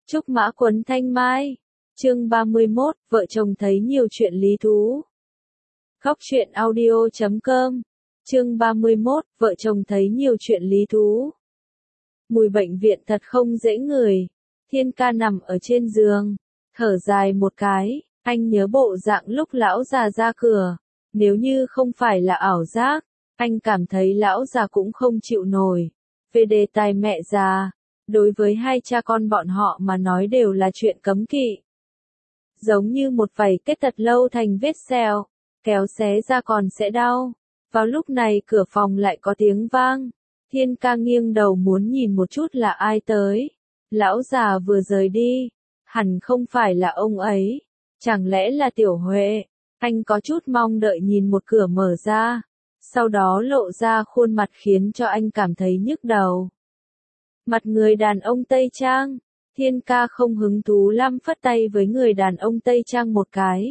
Trúc mã quấn thanh mai. Chương 31, vợ chồng thấy nhiều chuyện lý thú. Khóc chuyện audio.com. Chương 31, vợ chồng thấy nhiều chuyện lý thú. Mùi bệnh viện thật không dễ ngửi. Thiên ca nằm ở trên giường, thở dài một cái, anh nhớ bộ dạng lúc lão già ra cửa. Nếu như không phải là ảo giác, anh cảm thấy lão già cũng không chịu nổi. Về đề tài mẹ già, đối với hai cha con bọn họ mà nói đều là chuyện cấm kỵ. Giống như một vảy kết thật lâu thành vết sẹo, kéo xé ra còn sẽ đau. Vào lúc này cửa phòng lại có tiếng vang. Thiên ca nghiêng đầu muốn nhìn một chút là ai tới. Lão già vừa rời đi, hẳn không phải là ông ấy. Chẳng lẽ là Tiểu Huệ? Anh có chút mong đợi nhìn một cửa mở ra, sau đó lộ ra khuôn mặt khiến cho anh cảm thấy nhức đầu. Mặt người đàn ông Tây Trang. Thiên ca không hứng thú lắm phất tay với người đàn ông Tây Trang một cái.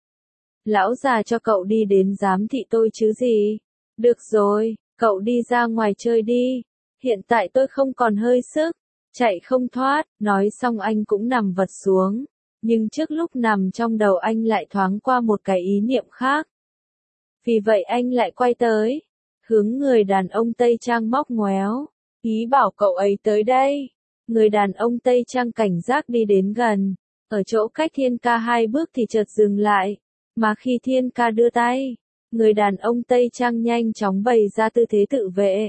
Lão già cho cậu đi đến giám thị tôi chứ gì. Được rồi, cậu đi ra ngoài chơi đi. Hiện tại tôi không còn hơi sức, chạy không thoát. Nói xong anh cũng nằm vật xuống. Nhưng trước lúc nằm trong đầu anh lại thoáng qua một cái ý niệm khác. Vì vậy anh lại quay tới, hướng người đàn ông Tây Trang móc ngoéo, ý bảo cậu ấy tới đây. Người đàn ông Tây Trang cảnh giác đi đến gần, ở chỗ cách Thiên ca 2 bước thì chợt dừng lại, mà khi Thiên ca đưa tay, người đàn ông Tây Trang nhanh chóng bày ra tư thế tự vệ.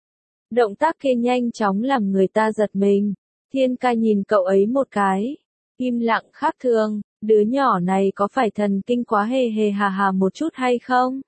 Động tác kia nhanh chóng làm người ta giật mình. Thiên ca nhìn cậu ấy một cái, im lặng khác thường. Đứa nhỏ này có phải thần kinh quá hề hề hà hà một chút hay không?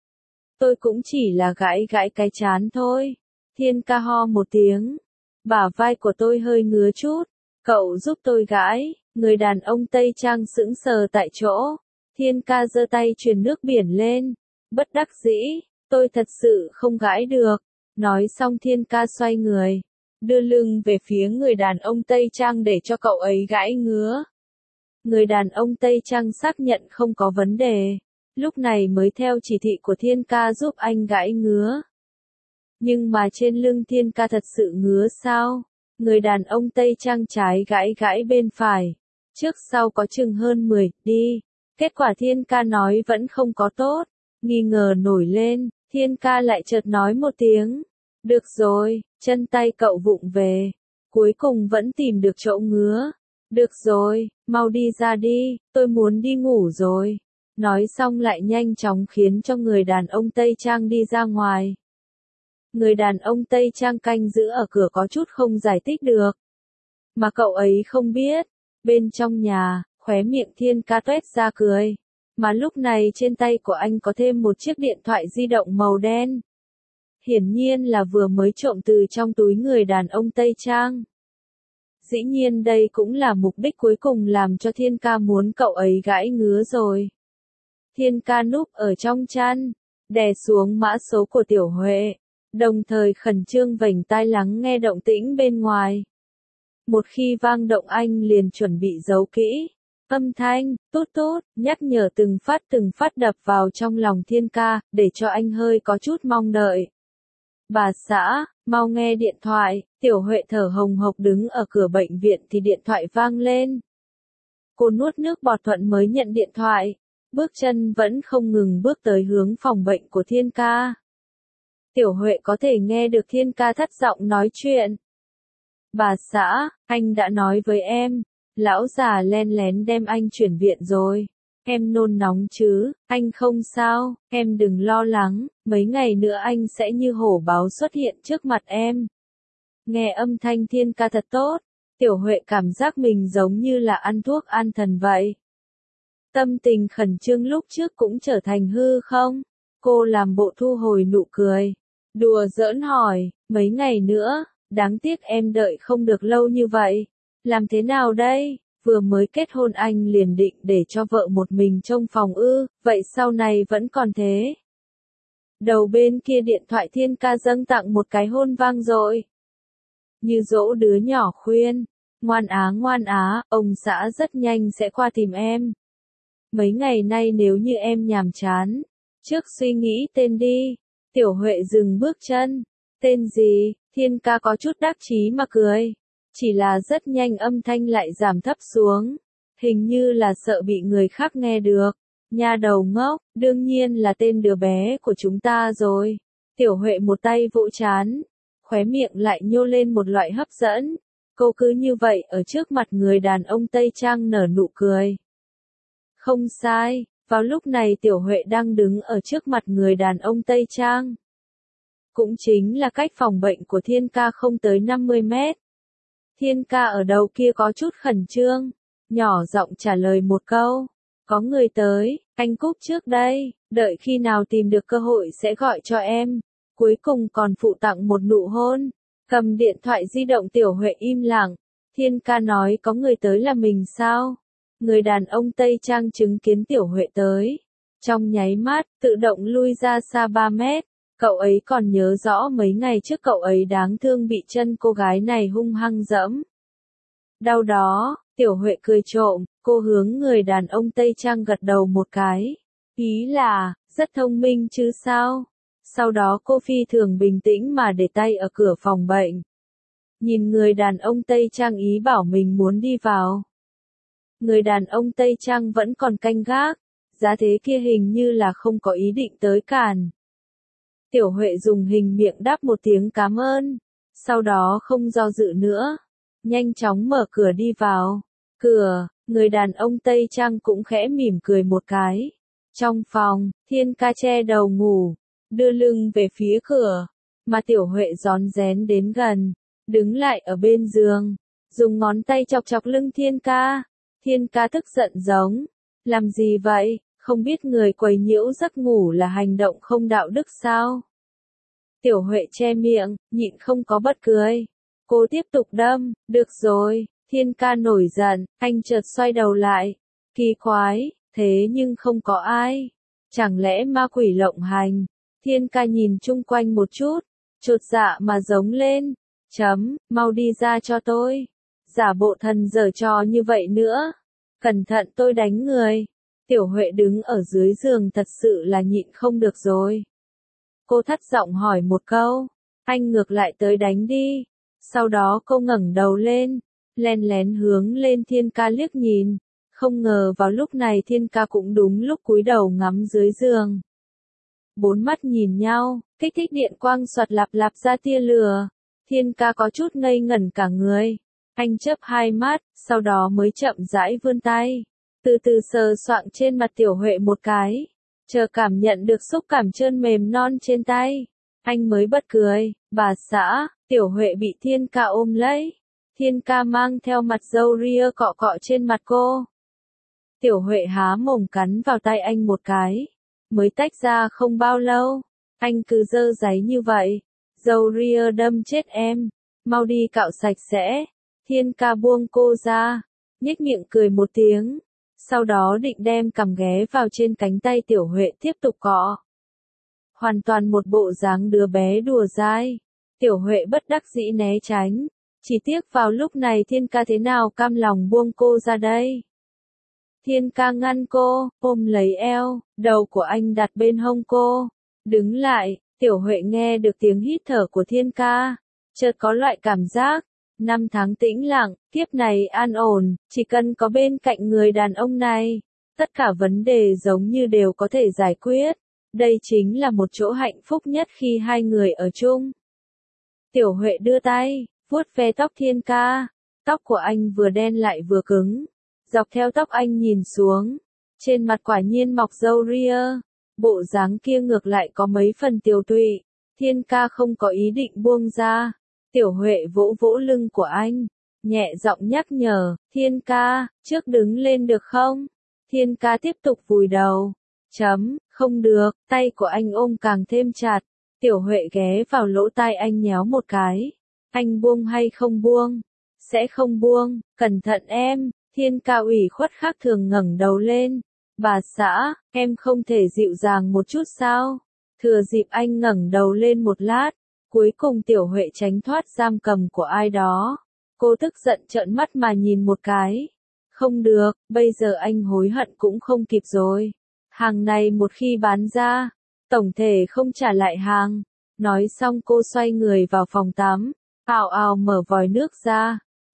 Tôi cũng chỉ là gãi gãi cái chán thôi. Thiên ca ho một tiếng. Bả vai của tôi hơi ngứa chút. Cậu giúp tôi gãi. Người đàn ông Tây Trang sững sờ tại chỗ. Thiên ca giơ tay truyền nước biển lên. Bất đắc dĩ, tôi thật sự không gãi được. Nói xong Thiên ca xoay người, đưa lưng về phía người đàn ông Tây Trang để cho cậu ấy gãi ngứa. Người đàn ông Tây Trang xác nhận không có vấn đề, lúc này mới theo chỉ thị của Thiên ca giúp anh gãi ngứa. Nhưng mà trên lưng Thiên ca thật sự ngứa sao? Người đàn ông Tây Trang trái gãi gãi bên phải, trước sau có chừng hơn 10 đi. Kết quả Thiên ca nói vẫn không có tốt, nghi ngờ nổi lên, Thiên ca lại chợt nói một tiếng. Được rồi, chân tay cậu vụng về, cuối cùng vẫn tìm được chỗ ngứa. Được rồi, mau đi ra đi, tôi muốn đi ngủ rồi. Nói xong lại nhanh chóng khiến cho người đàn ông Tây Trang đi ra ngoài. Người đàn ông Tây Trang canh giữ ở cửa có chút không giải thích được. Mà cậu ấy không biết, bên trong nhà, khóe miệng Thiên ca toét ra cười. Mà lúc này trên tay của anh có thêm một chiếc điện thoại di động màu đen. Hiển nhiên là vừa mới trộm từ trong túi người đàn ông Tây Trang. Dĩ nhiên đây cũng là mục đích cuối cùng làm cho Thiên ca muốn cậu ấy gãi ngứa rồi. Thiên ca núp ở trong chăn, đè xuống mã số của Tiểu Huệ, đồng thời khẩn trương vểnh tai lắng nghe động tĩnh bên ngoài. Một khi vang động anh liền chuẩn bị giấu kỹ. Âm thanh, tút tút, nhắc nhở từng phát đập vào trong lòng Thiên ca, để cho anh hơi có chút mong đợi. Bà xã, mau nghe điện thoại. Tiểu Huệ thở hồng hộc đứng ở cửa bệnh viện thì điện thoại vang lên. Cô nuốt nước bọt thuận mới nhận điện thoại. Bước chân vẫn không ngừng bước tới hướng phòng bệnh của Thiên ca. Tiểu Huệ có thể nghe được Thiên ca thấp giọng nói chuyện. Bà xã, anh đã nói với em, lão già len lén đem anh chuyển viện rồi. Em nôn nóng chứ, anh không sao, em đừng lo lắng, mấy ngày nữa anh sẽ như hổ báo xuất hiện trước mặt em. Nghe âm thanh Thiên ca thật tốt, Tiểu Huệ cảm giác mình giống như là ăn thuốc an thần vậy. Tâm tình khẩn trương lúc trước cũng trở thành hư không? Cô làm bộ thu hồi nụ cười. Đùa giỡn hỏi, mấy ngày nữa, đáng tiếc em đợi không được lâu như vậy. Làm thế nào đây? Vừa mới kết hôn anh liền định để cho vợ một mình trông phòng ư, vậy sau này vẫn còn thế. Đầu bên kia điện thoại Thiên ca dâng tặng một cái hôn vang dội. Như dỗ đứa nhỏ khuyên, ngoan á, ông xã rất nhanh sẽ qua tìm em. Mấy ngày nay nếu như em nhàm chán, trước suy nghĩ tên đi. Tiểu Huệ dừng bước chân. Tên gì? Thiên ca có chút đắc chí mà cười. Chỉ là rất nhanh âm thanh lại giảm thấp xuống. Hình như là sợ bị người khác nghe được. Nha đầu ngốc, đương nhiên là tên đứa bé của chúng ta rồi. Tiểu Huệ một tay vỗ trán, khóe miệng lại nhô lên một loại hấp dẫn. Cô cứ như vậy ở trước mặt người đàn ông Tây Trang nở nụ cười. Không sai, vào lúc này Tiểu Huệ đang đứng ở trước mặt người đàn ông Tây Trang. Cũng chính là cách phòng bệnh của Thiên Ca không tới 50 mét. Thiên Ca ở đầu kia có chút khẩn trương, nhỏ giọng trả lời một câu. Có người tới, anh cúp trước đây, đợi khi nào tìm được cơ hội sẽ gọi cho em. Cuối cùng còn phụ tặng một nụ hôn. Cầm điện thoại di động Tiểu Huệ im lặng. Thiên Ca nói có người tới là mình sao? Người đàn ông Tây Trang chứng kiến Tiểu Huệ tới. Trong nháy mắt, tự động lui ra xa 3 mét. Cậu ấy còn nhớ rõ mấy ngày trước cậu ấy đáng thương bị chân cô gái này hung hăng dẫm. Đau đó, Tiểu Huệ cười trộm, cô hướng người đàn ông Tây Trang gật đầu một cái. Ý là, rất thông minh chứ sao? Sau đó cô phi thường bình tĩnh mà để tay ở cửa phòng bệnh. Nhìn người đàn ông Tây Trang ý bảo mình muốn đi vào. Người đàn ông Tây Trang vẫn còn canh gác, giá thế kia hình như là không có ý định tới cản. Tiểu Huệ dùng hình miệng đáp một tiếng cảm ơn, sau đó không do dự nữa, nhanh chóng mở cửa đi vào. Cửa, người đàn ông Tây Trang cũng khẽ mỉm cười một cái. Trong phòng, Thiên Ca che đầu ngủ, đưa lưng về phía cửa, mà Tiểu Huệ rón rén đến gần, đứng lại ở bên giường, dùng ngón tay chọc chọc lưng Thiên Ca. Thiên Ca tức giận giống, làm gì vậy, không biết người quấy nhiễu giấc ngủ là hành động không đạo đức sao? Tiểu Huệ che miệng, nhịn không có bật cười. Cô tiếp tục đâm, được rồi, Thiên Ca nổi giận, anh chợt xoay đầu lại. Kỳ quái, thế nhưng không có ai. Chẳng lẽ ma quỷ lộng hành? Thiên Ca nhìn chung quanh một chút, chột dạ mà giống lên. Mau đi ra cho tôi. Giả bộ thần giở trò như vậy nữa. Cẩn thận tôi đánh người. Tiểu Huệ đứng ở dưới giường thật sự là nhịn không được rồi. Cô thắt giọng hỏi một câu, anh ngược lại tới đánh đi. Sau đó cô ngẩng đầu lên, len lén hướng lên Thiên Ca liếc nhìn. Không ngờ vào lúc này Thiên Ca cũng đúng lúc cúi đầu ngắm dưới giường. Bốn mắt nhìn nhau, kích thích điện quang xoạt lạp lạp ra tia lửa. Thiên Ca có chút ngây ngẩn cả người. Anh chớp hai mắt, sau đó mới chậm rãi vươn tay, từ từ sờ soạng trên mặt Tiểu Huệ một cái. Chờ cảm nhận được xúc cảm trơn mềm non trên tay, anh mới bật cười. Bà xã, Tiểu Huệ bị Thiên Ca ôm lấy. Thiên Ca mang theo mặt râu ria cọ cọ trên mặt cô. Tiểu Huệ há mồm cắn vào tay anh một cái. Mới tách ra không bao lâu, anh cứ dơ dáy như vậy. Râu ria đâm chết em, mau đi cạo sạch sẽ. Thiên Ca buông cô ra, nhếch miệng cười một tiếng. Sau đó định đem cằm ghé vào trên cánh tay Tiểu Huệ tiếp tục cọ. Hoàn toàn một bộ dáng đứa bé đùa dai. Tiểu Huệ bất đắc dĩ né tránh. Chỉ tiếc vào lúc này Thiên Ca thế nào cam lòng buông cô ra đây. Thiên Ca ngăn cô, ôm lấy eo, đầu của anh đặt bên hông cô. Đứng lại, Tiểu Huệ nghe được tiếng hít thở của Thiên Ca. Chợt có loại cảm giác. 5 tháng tĩnh lặng, kiếp này an ổn, chỉ cần có bên cạnh người đàn ông này, tất cả vấn đề giống như đều có thể giải quyết. Đây chính là một chỗ hạnh phúc nhất khi hai người ở chung. Tiểu Huệ đưa tay, vuốt ve tóc Thiên Ca. Tóc của anh vừa đen lại vừa cứng. Dọc theo tóc anh nhìn xuống, trên mặt quả nhiên mọc râu ria. Bộ dáng kia ngược lại có mấy phần tiều tụy. Thiên Ca không có ý định buông ra. Tiểu Huệ vỗ vỗ lưng của anh, nhẹ giọng nhắc nhở, Thiên Ca, trước đứng lên được không? Thiên Ca tiếp tục vùi đầu. Không được, tay của anh ôm càng thêm chặt. Tiểu Huệ ghé vào lỗ tai anh nhéo một cái. Anh buông hay không buông? Sẽ không buông, cẩn thận em. Thiên Ca ủy khuất khác thường ngẩng đầu lên. Bà xã, em không thể dịu dàng một chút sao? Thừa dịp anh ngẩng đầu lên một lát. Cuối cùng Tiểu Huệ tránh thoát giam cầm của ai đó. Cô tức giận trợn mắt mà nhìn một cái. Không được, bây giờ anh hối hận cũng không kịp rồi. Hàng này một khi bán ra, tổng thể không trả lại hàng. Nói xong cô xoay người vào phòng tắm, ào ào mở vòi nước ra.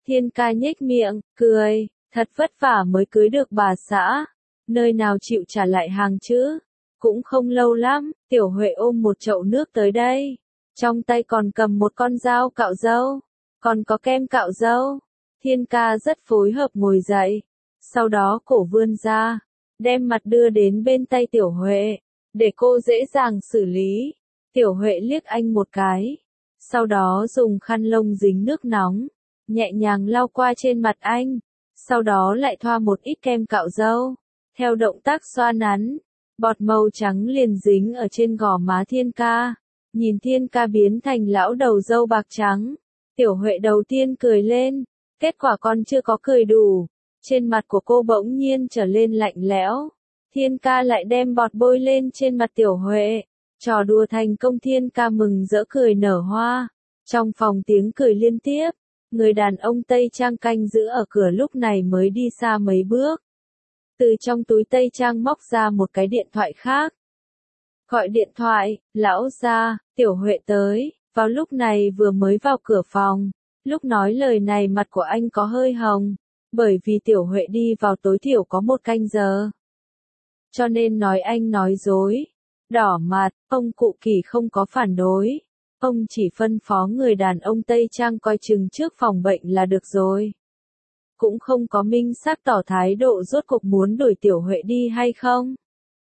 Thiên ca nhếch miệng, cười, thật vất vả mới cưới được bà xã, nơi nào chịu trả lại hàng chứ, cũng không lâu lắm, Tiểu Huệ ôm một chậu nước tới đây, trong tay còn cầm một con dao cạo râu, còn có kem cạo râu. Thiên ca rất phối hợp ngồi dậy, sau đó cổ vươn ra, đem mặt đưa đến bên tay Tiểu Huệ, để cô dễ dàng xử lý. Tiểu Huệ liếc anh một cái, sau đó dùng khăn lông dính nước nóng, nhẹ nhàng lau qua trên mặt anh, sau đó lại thoa một ít kem cạo râu, theo động tác xoa nắn, bọt màu trắng liền dính ở trên gò má Thiên ca. Nhìn Thiên ca biến thành lão đầu râu bạc trắng, Tiểu Huệ đầu tiên cười lên, kết quả còn chưa có cười đủ, trên mặt của cô bỗng nhiên trở lên lạnh lẽo. Thiên ca lại đem bọt bôi lên trên mặt Tiểu Huệ, trò đùa thành công. Thiên ca mừng rỡ cười nở hoa, trong phòng tiếng cười liên tiếp, người đàn ông Tây Trang canh giữ ở cửa lúc này mới đi xa mấy bước. Từ trong túi Tây Trang móc ra một cái điện thoại khác. Gọi điện thoại, lão gia, Tiểu Huệ tới, vào lúc này vừa mới vào cửa phòng. Lúc nói lời này mặt của anh có hơi hồng, bởi vì Tiểu Huệ đi vào tối thiểu có 1 canh giờ. Cho nên nói anh nói dối. Đỏ mặt, ông cụ Kỳ không có phản đối. Ông chỉ phân phó người đàn ông Tây Trang coi chừng trước phòng bệnh là được rồi. Cũng không có minh xác tỏ thái độ rốt cuộc muốn đuổi Tiểu Huệ đi hay không.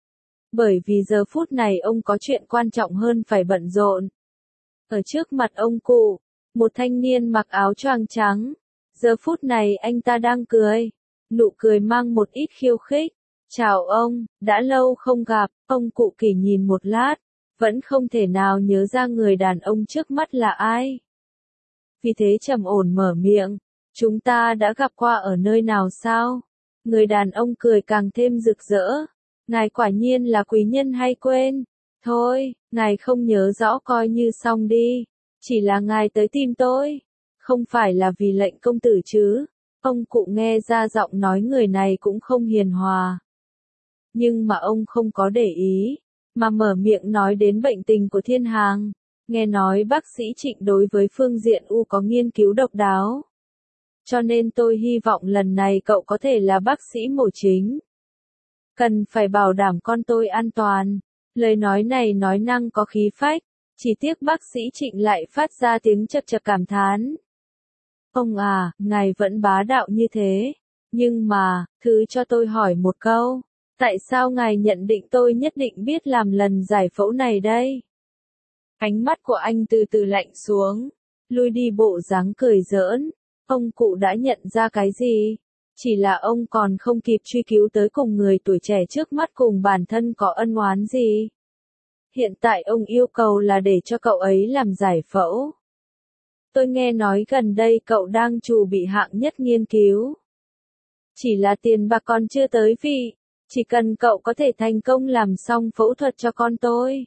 Bởi vì giờ phút này ông có chuyện quan trọng hơn phải bận rộn. Ở trước mặt ông cụ, một thanh niên mặc áo choàng trắng. Giờ phút này anh ta đang cười. Nụ cười mang một ít khiêu khích. Chào ông, đã lâu không gặp. Ông cụ Kỳ nhìn một lát, vẫn không thể nào nhớ ra người đàn ông trước mắt là ai. Vì thế trầm ổn mở miệng. Chúng ta đã gặp qua ở nơi nào sao? Người đàn ông cười càng thêm rực rỡ. Ngài quả nhiên là quý nhân hay quên. Thôi, ngài không nhớ rõ coi như xong đi. Chỉ là ngài tới tìm tôi. Không phải là vì lệnh công tử chứ. Ông cụ nghe ra giọng nói người này cũng không hiền hòa. Nhưng mà ông không có để ý, mà mở miệng nói đến bệnh tình của Thiên Hàng. Nghe nói bác sĩ Trịnh đối với phương diện U có nghiên cứu độc đáo. Cho nên tôi hy vọng lần này cậu có thể là bác sĩ mổ chính. Cần phải bảo đảm con tôi an toàn. Lời nói này nói năng có khí phách, chỉ tiếc bác sĩ Trịnh lại phát ra tiếng chật chật cảm thán. Ông à, ngài vẫn bá đạo như thế. Nhưng mà, thứ cho tôi hỏi một câu. Tại sao ngài nhận định tôi nhất định biết làm lần giải phẫu này đây? Ánh mắt của anh từ từ lạnh xuống, lui đi bộ dáng cười giỡn. Ông cụ đã nhận ra cái gì? Chỉ là ông còn không kịp truy cứu tới cùng người tuổi trẻ trước mắt cùng bản thân có ân oán gì. Hiện tại ông yêu cầu là để cho cậu ấy làm giải phẫu. Tôi nghe nói gần đây cậu đang chuẩn bị hạng nhất nghiên cứu. Chỉ là tiền bạc còn chưa tới vị. Chỉ cần cậu có thể thành công làm xong phẫu thuật cho con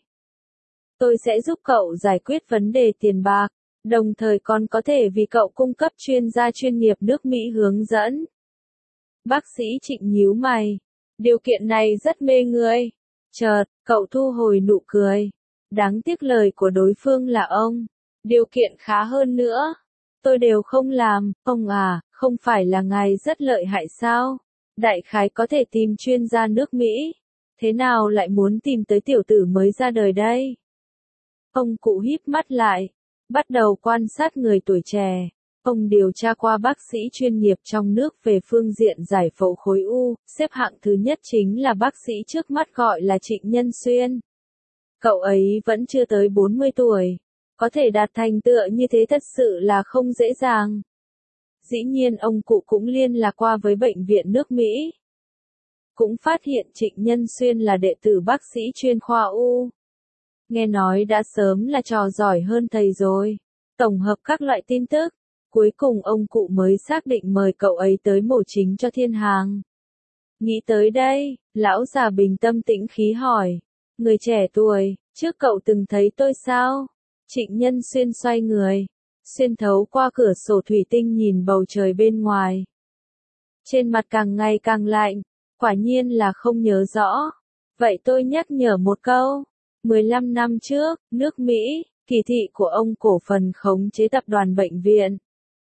tôi sẽ giúp cậu giải quyết vấn đề tiền bạc, đồng thời còn có thể vì cậu cung cấp chuyên gia chuyên nghiệp nước Mỹ hướng dẫn. Bác sĩ Trịnh nhíu mày. Điều kiện này rất mê người. Chợt, cậu thu hồi nụ cười. Đáng tiếc lời của đối phương là ông. Điều kiện khá hơn nữa. Tôi đều không làm. Ông à, không phải là ngài rất lợi hại sao? Đại khái có thể tìm chuyên gia nước Mỹ. Thế nào lại muốn tìm tới tiểu tử mới ra đời đây? Ông cụ híp mắt lại, bắt đầu quan sát người tuổi trẻ. Ông điều tra qua bác sĩ chuyên nghiệp trong nước về phương diện giải phẫu khối u, xếp hạng thứ nhất chính là bác sĩ trước mắt gọi là Trịnh Nhân Xuyên. Cậu ấy vẫn chưa tới 40 tuổi. Có thể đạt thành tựu như thế thật sự là không dễ dàng. Dĩ nhiên ông cụ cũng liên lạc qua với bệnh viện nước Mỹ. Cũng phát hiện Trịnh Nhân Xuyên là đệ tử bác sĩ chuyên khoa U. Nghe nói đã sớm là trò giỏi hơn thầy rồi. Tổng hợp các loại tin tức. Cuối cùng ông cụ mới xác định mời cậu ấy tới mổ chính cho Thiên Hàng. Nghĩ tới đây, lão già bình tâm tĩnh khí hỏi. Người trẻ tuổi, trước cậu từng thấy tôi sao? Trịnh Nhân Xuyên xoay người. Xuyên thấu qua cửa sổ thủy tinh nhìn bầu trời bên ngoài. Trên mặt càng ngày càng lạnh, quả nhiên là không nhớ rõ. Vậy tôi nhắc nhở một câu. 15 năm trước, nước Mỹ, kỳ thị của ông cổ phần khống chế tập đoàn bệnh viện.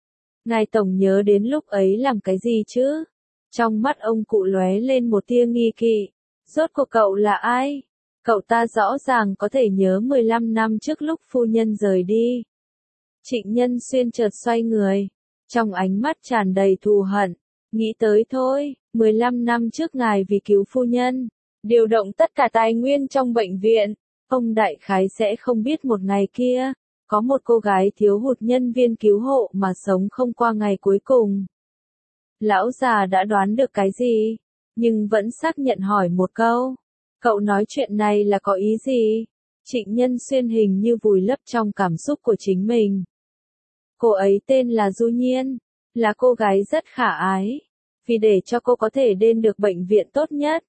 Ngài tổng nhớ đến lúc ấy làm cái gì chứ? Trong mắt ông cụ lóe lên một tia nghi kỵ. Rốt cuộc cậu là ai? Cậu ta rõ ràng có thể nhớ 15 năm trước lúc phu nhân rời đi. Trịnh Nhân Xuyên chợt xoay người, trong ánh mắt tràn đầy thù hận. Nghĩ tới thôi, 15 năm trước ngài vì cứu phu nhân, điều động tất cả tài nguyên trong bệnh viện. Ông đại khái sẽ không biết một ngày kia, có một cô gái thiếu hụt nhân viên cứu hộ mà sống không qua ngày cuối cùng. Lão già đã đoán được cái gì, nhưng vẫn xác nhận hỏi một câu. Cậu nói chuyện này là có ý gì? Trịnh Nhân Xuyên hình như vùi lấp trong cảm xúc của chính mình. Cô ấy tên là Du Nhiên, là cô gái rất khả ái. Vì để cho cô có thể đến được bệnh viện tốt nhất,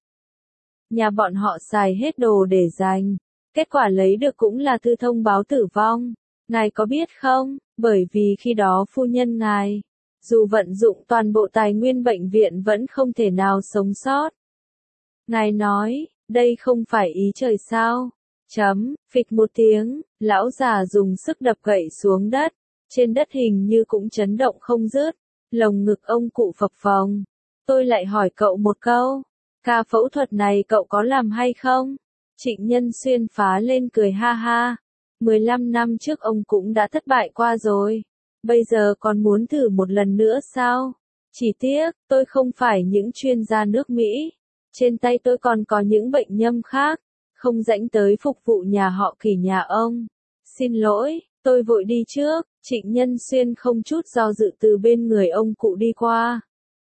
nhà bọn họ xài hết đồ để dành. Kết quả lấy được cũng là thư thông báo tử vong. Ngài có biết không, bởi vì khi đó phu nhân ngài, dù vận dụng toàn bộ tài nguyên bệnh viện vẫn không thể nào sống sót. Ngài nói, đây không phải ý trời sao? Phịch một tiếng, lão già dùng sức đập gậy xuống đất. Trên đất hình như cũng chấn động không dứt. Lồng ngực ông cụ phập phồng. Tôi lại hỏi cậu một câu. Ca phẫu thuật này cậu có làm hay không? Trịnh Nhân Xuyên phá lên cười ha ha. 15 năm trước ông cũng đã thất bại qua rồi. Bây giờ còn muốn thử một lần nữa sao? Chỉ tiếc, tôi không phải những chuyên gia nước Mỹ. Trên tay tôi còn có những bệnh nhâm khác. Không rảnh tới phục vụ nhà họ Kỷ nhà ông. Xin lỗi, tôi vội đi trước. Trịnh Nhân Xuyên không chút do dự từ bên người ông cụ đi qua.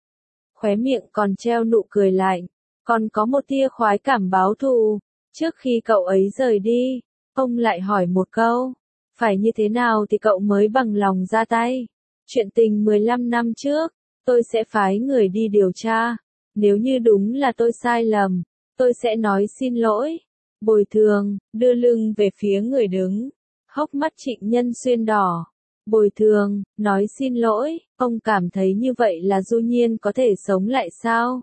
Khóe miệng còn treo nụ cười lạnh. Còn có một tia khoái cảm báo thù. Trước khi cậu ấy rời đi, ông lại hỏi một câu. Phải như thế nào thì cậu mới bằng lòng ra tay? Chuyện tình 15 năm trước, tôi sẽ phái người đi điều tra. Nếu như đúng là tôi sai lầm, tôi sẽ nói xin lỗi. Bồi thường, đưa lưng về phía người đứng. Hốc mắt Trịnh Nhân Xuyên đỏ. Bồi thường, nói xin lỗi, ông cảm thấy như vậy là Du Nhiên có thể sống lại sao?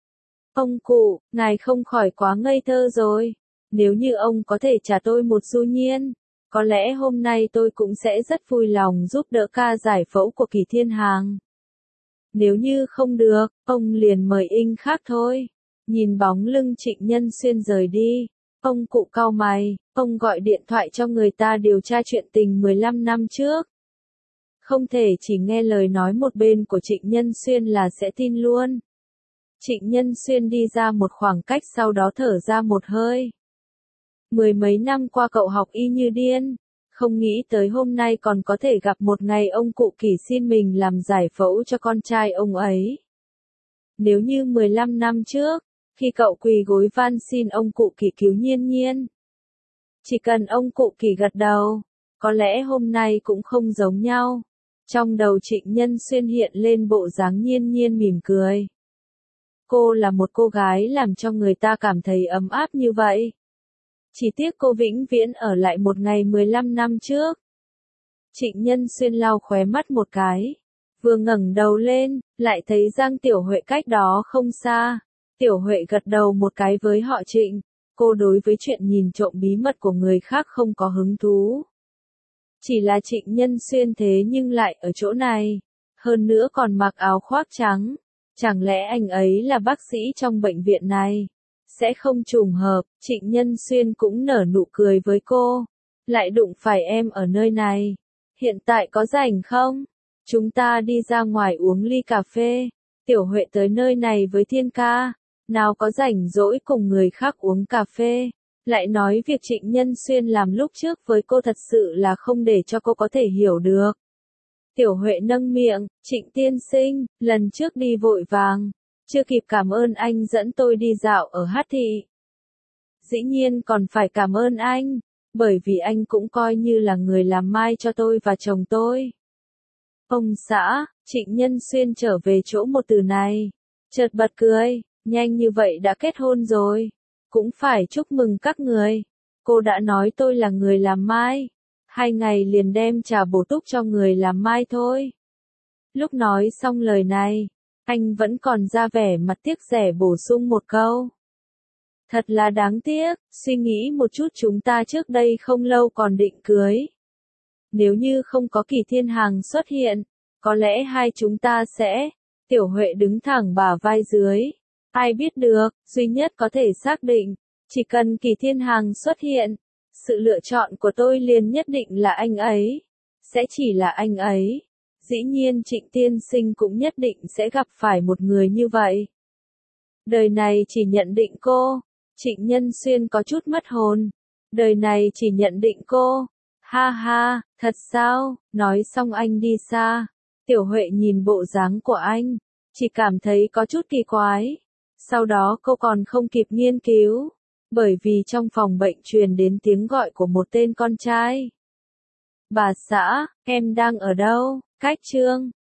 Ông cụ, ngài không khỏi quá ngây thơ rồi. Nếu như ông có thể trả tôi một Du Nhiên, có lẽ hôm nay tôi cũng sẽ rất vui lòng giúp đỡ ca giải phẫu của Kỳ Thiên Hàng. Nếu như không được, ông liền mời Inh khác thôi. Nhìn bóng lưng Trịnh Nhân Xuyên rời đi, ông cụ cau mày, ông gọi điện thoại cho người ta điều tra chuyện tình 15 năm trước. Không thể chỉ nghe lời nói một bên của Trịnh Nhân Xuyên là sẽ tin luôn. Trịnh Nhân Xuyên đi ra một khoảng cách sau đó thở ra một hơi. 10 mấy năm qua cậu học y như điên, không nghĩ tới hôm nay còn có thể gặp một ngày ông cụ Kỷ xin mình làm giải phẫu cho con trai ông ấy. Nếu như 15 năm trước, khi cậu quỳ gối van xin ông cụ Kỷ cứu Nhiên Nhiên, chỉ cần ông cụ Kỷ gật đầu, có lẽ hôm nay cũng không giống nhau. Trong đầu Trịnh Nhân Xuyên hiện lên bộ dáng Nhiên Nhiên mỉm cười. Cô là một cô gái làm cho người ta cảm thấy ấm áp như vậy. Chỉ tiếc cô vĩnh viễn ở lại một ngày 15 năm trước. Trịnh Nhân Xuyên lau khóe mắt một cái. Vừa ngẩng đầu lên, lại thấy Giang Tiểu Huệ cách đó không xa. Tiểu Huệ gật đầu một cái với họ Trịnh. Cô đối với chuyện nhìn trộm bí mật của người khác không có hứng thú. Chỉ là Trịnh Nhân Xuyên thế nhưng lại ở chỗ này. Hơn nữa còn mặc áo khoác trắng. Chẳng lẽ anh ấy là bác sĩ trong bệnh viện này? Sẽ không trùng hợp, Trịnh Nhân Xuyên cũng nở nụ cười với cô. Lại đụng phải em ở nơi này. Hiện tại có rảnh không? Chúng ta đi ra ngoài uống ly cà phê. Tiểu Huệ tới nơi này với Thiên ca. Nào có rảnh rỗi cùng người khác uống cà phê. Lại nói việc Trịnh Nhân Xuyên làm lúc trước với cô thật sự là không để cho cô có thể hiểu được. Tiểu Huệ nâng miệng, Trịnh tiên sinh, lần trước đi vội vàng. Chưa kịp cảm ơn anh dẫn tôi đi dạo ở Hát Thị. Dĩ nhiên còn phải cảm ơn anh, bởi vì anh cũng coi như là người làm mai cho tôi và chồng tôi. Ông xã, Trịnh Nhân Xuyên trở về chỗ một từ này. Chợt bật cười, nhanh như vậy đã kết hôn rồi. Cũng phải chúc mừng các người. Cô đã nói tôi là người làm mai. 2 ngày liền đem trà bổ túc cho người làm mai thôi. Lúc nói xong lời này, anh vẫn còn ra vẻ mặt tiếc rẻ bổ sung một câu. Thật là đáng tiếc, suy nghĩ một chút chúng ta trước đây không lâu còn định cưới. Nếu như không có Kỳ Thiên Hàng xuất hiện, có lẽ hai chúng ta sẽ. Tiểu Huệ đứng thẳng bả vai dưới. Ai biết được, duy nhất có thể xác định, chỉ cần Kỳ Thiên Hằng xuất hiện, sự lựa chọn của tôi liền nhất định là anh ấy. Sẽ chỉ là anh ấy. Dĩ nhiên Trịnh tiên sinh cũng nhất định sẽ gặp phải một người như vậy. Đời này chỉ nhận định cô. Trịnh Nhân Xuyên có chút mất hồn. Đời này chỉ nhận định cô. Ha ha, thật sao? Nói xong anh đi xa. Tiểu Huệ nhìn bộ dáng của anh, chỉ cảm thấy có chút kỳ quái. Sau đó cô còn không kịp nghiên cứu, bởi vì trong phòng bệnh truyền đến tiếng gọi của một tên con trai. Bà xã, em đang ở đâu? Cách Trương.